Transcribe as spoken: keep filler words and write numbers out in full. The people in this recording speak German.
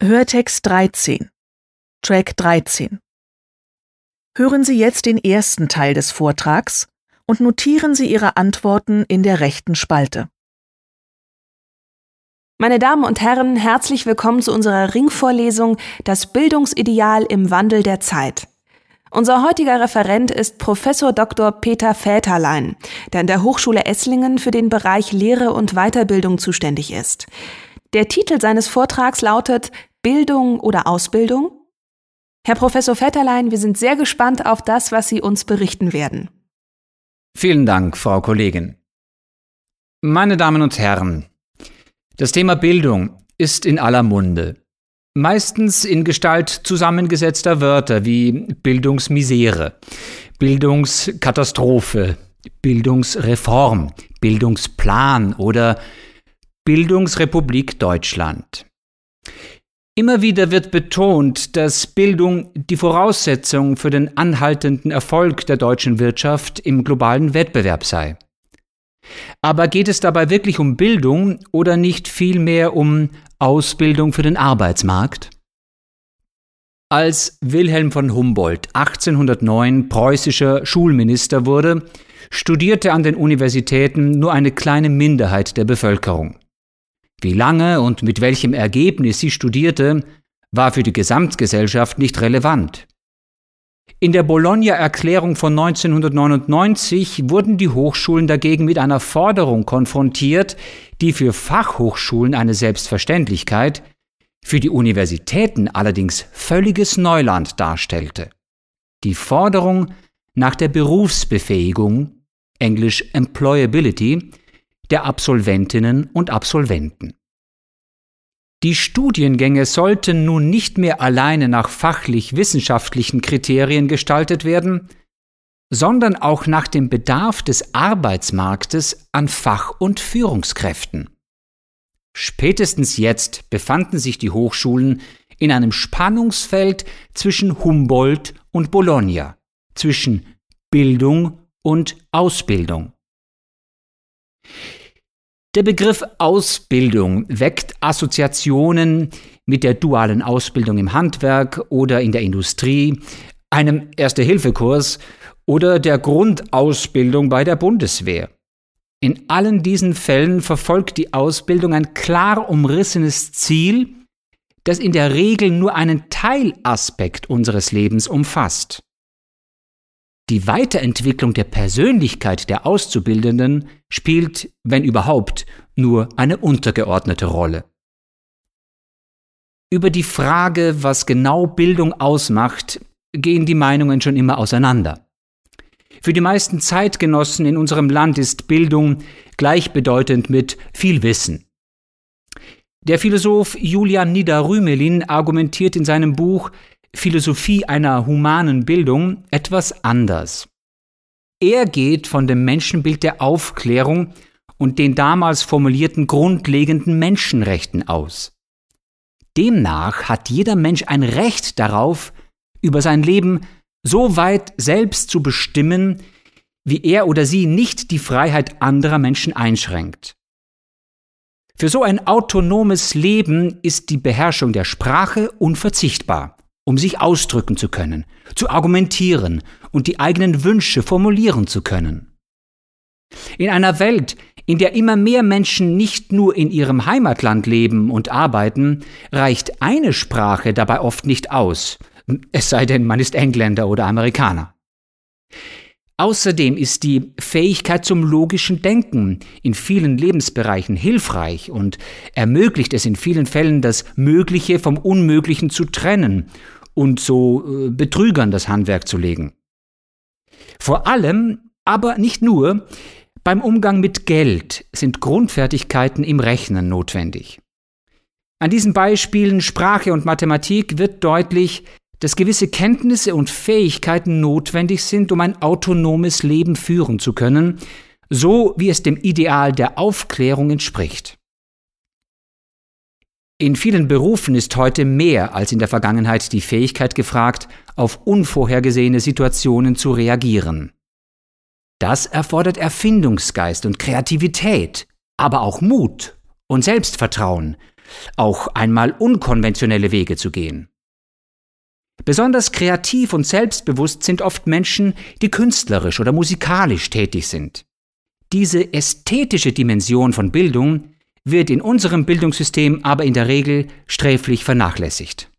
Hörtext dreizehn, Track dreizehn. Hören Sie jetzt den ersten Teil des Vortrags und notieren Sie Ihre Antworten in der rechten Spalte. Meine Damen und Herren, herzlich willkommen zu unserer Ringvorlesung Das Bildungsideal im Wandel der Zeit. Unser heutiger Referent ist Professor Doktor Peter Väterlein, der an der Hochschule Esslingen für den Bereich Lehre und Weiterbildung zuständig ist. Der Titel seines Vortrags lautet Bildung oder Ausbildung? Herr Professor Väterlein, wir sind sehr gespannt auf das, was Sie uns berichten werden. Vielen Dank, Frau Kollegin. Meine Damen und Herren, das Thema Bildung ist in aller Munde. Meistens in Gestalt zusammengesetzter Wörter wie Bildungsmisere, Bildungskatastrophe, Bildungsreform, Bildungsplan oder Bildungsrepublik Deutschland. Immer wieder wird betont, dass Bildung die Voraussetzung für den anhaltenden Erfolg der deutschen Wirtschaft im globalen Wettbewerb sei. Aber geht es dabei wirklich um Bildung oder nicht vielmehr um Ausbildung für den Arbeitsmarkt? Als Wilhelm von Humboldt achtzehnhundertneun preußischer Schulminister wurde, studierte an den Universitäten nur eine kleine Minderheit der Bevölkerung. Wie lange und mit welchem Ergebnis sie studierte, war für die Gesamtgesellschaft nicht relevant. In der Bologna-Erklärung von neunzehnhundertneunundneunzig wurden die Hochschulen dagegen mit einer Forderung konfrontiert, die für Fachhochschulen eine Selbstverständlichkeit, für die Universitäten allerdings völliges Neuland darstellte. Die Forderung nach der Berufsbefähigung, englisch Employability, der Absolventinnen und Absolventen. Die Studiengänge sollten nun nicht mehr alleine nach fachlich-wissenschaftlichen Kriterien gestaltet werden, sondern auch nach dem Bedarf des Arbeitsmarktes an Fach- und Führungskräften. Spätestens jetzt befanden sich die Hochschulen in einem Spannungsfeld zwischen Humboldt und Bologna, zwischen Bildung und Ausbildung. Der Begriff Ausbildung weckt Assoziationen mit der dualen Ausbildung im Handwerk oder in der Industrie, einem Erste-Hilfe-Kurs oder der Grundausbildung bei der Bundeswehr. In allen diesen Fällen verfolgt die Ausbildung ein klar umrissenes Ziel, das in der Regel nur einen Teilaspekt unseres Lebens umfasst. Die Weiterentwicklung der Persönlichkeit der Auszubildenden spielt, wenn überhaupt, nur eine untergeordnete Rolle. Über die Frage, was genau Bildung ausmacht, gehen die Meinungen schon immer auseinander. Für die meisten Zeitgenossen in unserem Land ist Bildung gleichbedeutend mit viel Wissen. Der Philosoph Julian Nieder-Rümelin argumentiert in seinem Buch Philosophie einer humanen Bildung etwas anders. Er geht von dem Menschenbild der Aufklärung und den damals formulierten grundlegenden Menschenrechten aus. Demnach hat jeder Mensch ein Recht darauf, über sein Leben so weit selbst zu bestimmen, wie er oder sie nicht die Freiheit anderer Menschen einschränkt. Für so ein autonomes Leben ist die Beherrschung der Sprache unverzichtbar, um sich ausdrücken zu können, zu argumentieren und die eigenen Wünsche formulieren zu können. In einer Welt, in der immer mehr Menschen nicht nur in ihrem Heimatland leben und arbeiten, reicht eine Sprache dabei oft nicht aus, es sei denn, man ist Engländer oder Amerikaner. Außerdem ist die Fähigkeit zum logischen Denken in vielen Lebensbereichen hilfreich und ermöglicht es in vielen Fällen, das Mögliche vom Unmöglichen zu trennen und so äh, Betrügern das Handwerk zu legen. Vor allem, aber nicht nur, beim Umgang mit Geld sind Grundfertigkeiten im Rechnen notwendig. An diesen Beispielen Sprache und Mathematik wird deutlich, dass gewisse Kenntnisse und Fähigkeiten notwendig sind, um ein autonomes Leben führen zu können, so wie es dem Ideal der Aufklärung entspricht. In vielen Berufen ist heute mehr als in der Vergangenheit die Fähigkeit gefragt, auf unvorhergesehene Situationen zu reagieren. Das erfordert Erfindungsgeist und Kreativität, aber auch Mut und Selbstvertrauen, auch einmal unkonventionelle Wege zu gehen. Besonders kreativ und selbstbewusst sind oft Menschen, die künstlerisch oder musikalisch tätig sind. Diese ästhetische Dimension von Bildung wird in unserem Bildungssystem aber in der Regel sträflich vernachlässigt.